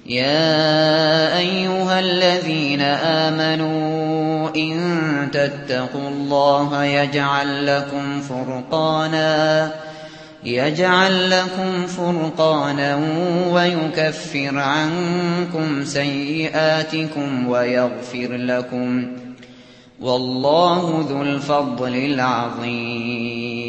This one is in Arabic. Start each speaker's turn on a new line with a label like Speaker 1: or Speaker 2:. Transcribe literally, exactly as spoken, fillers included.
Speaker 1: يَا أَيُّهَا الَّذِينَ آمَنُوا إِن تَتَّقُوا اللَّهَ يَجْعَل لَّكُمْ فُرْقَانًا يَجْعَل لَّكُمْ فُرْقَانًا وَيُكَفِّرْ عَنكُمْ سَيِّئَاتِكُمْ وَيَغْفِرْ لَكُمْ ۗ وَاللَّهُ ذُو الْفَضْلِ الْعَظِيمِ.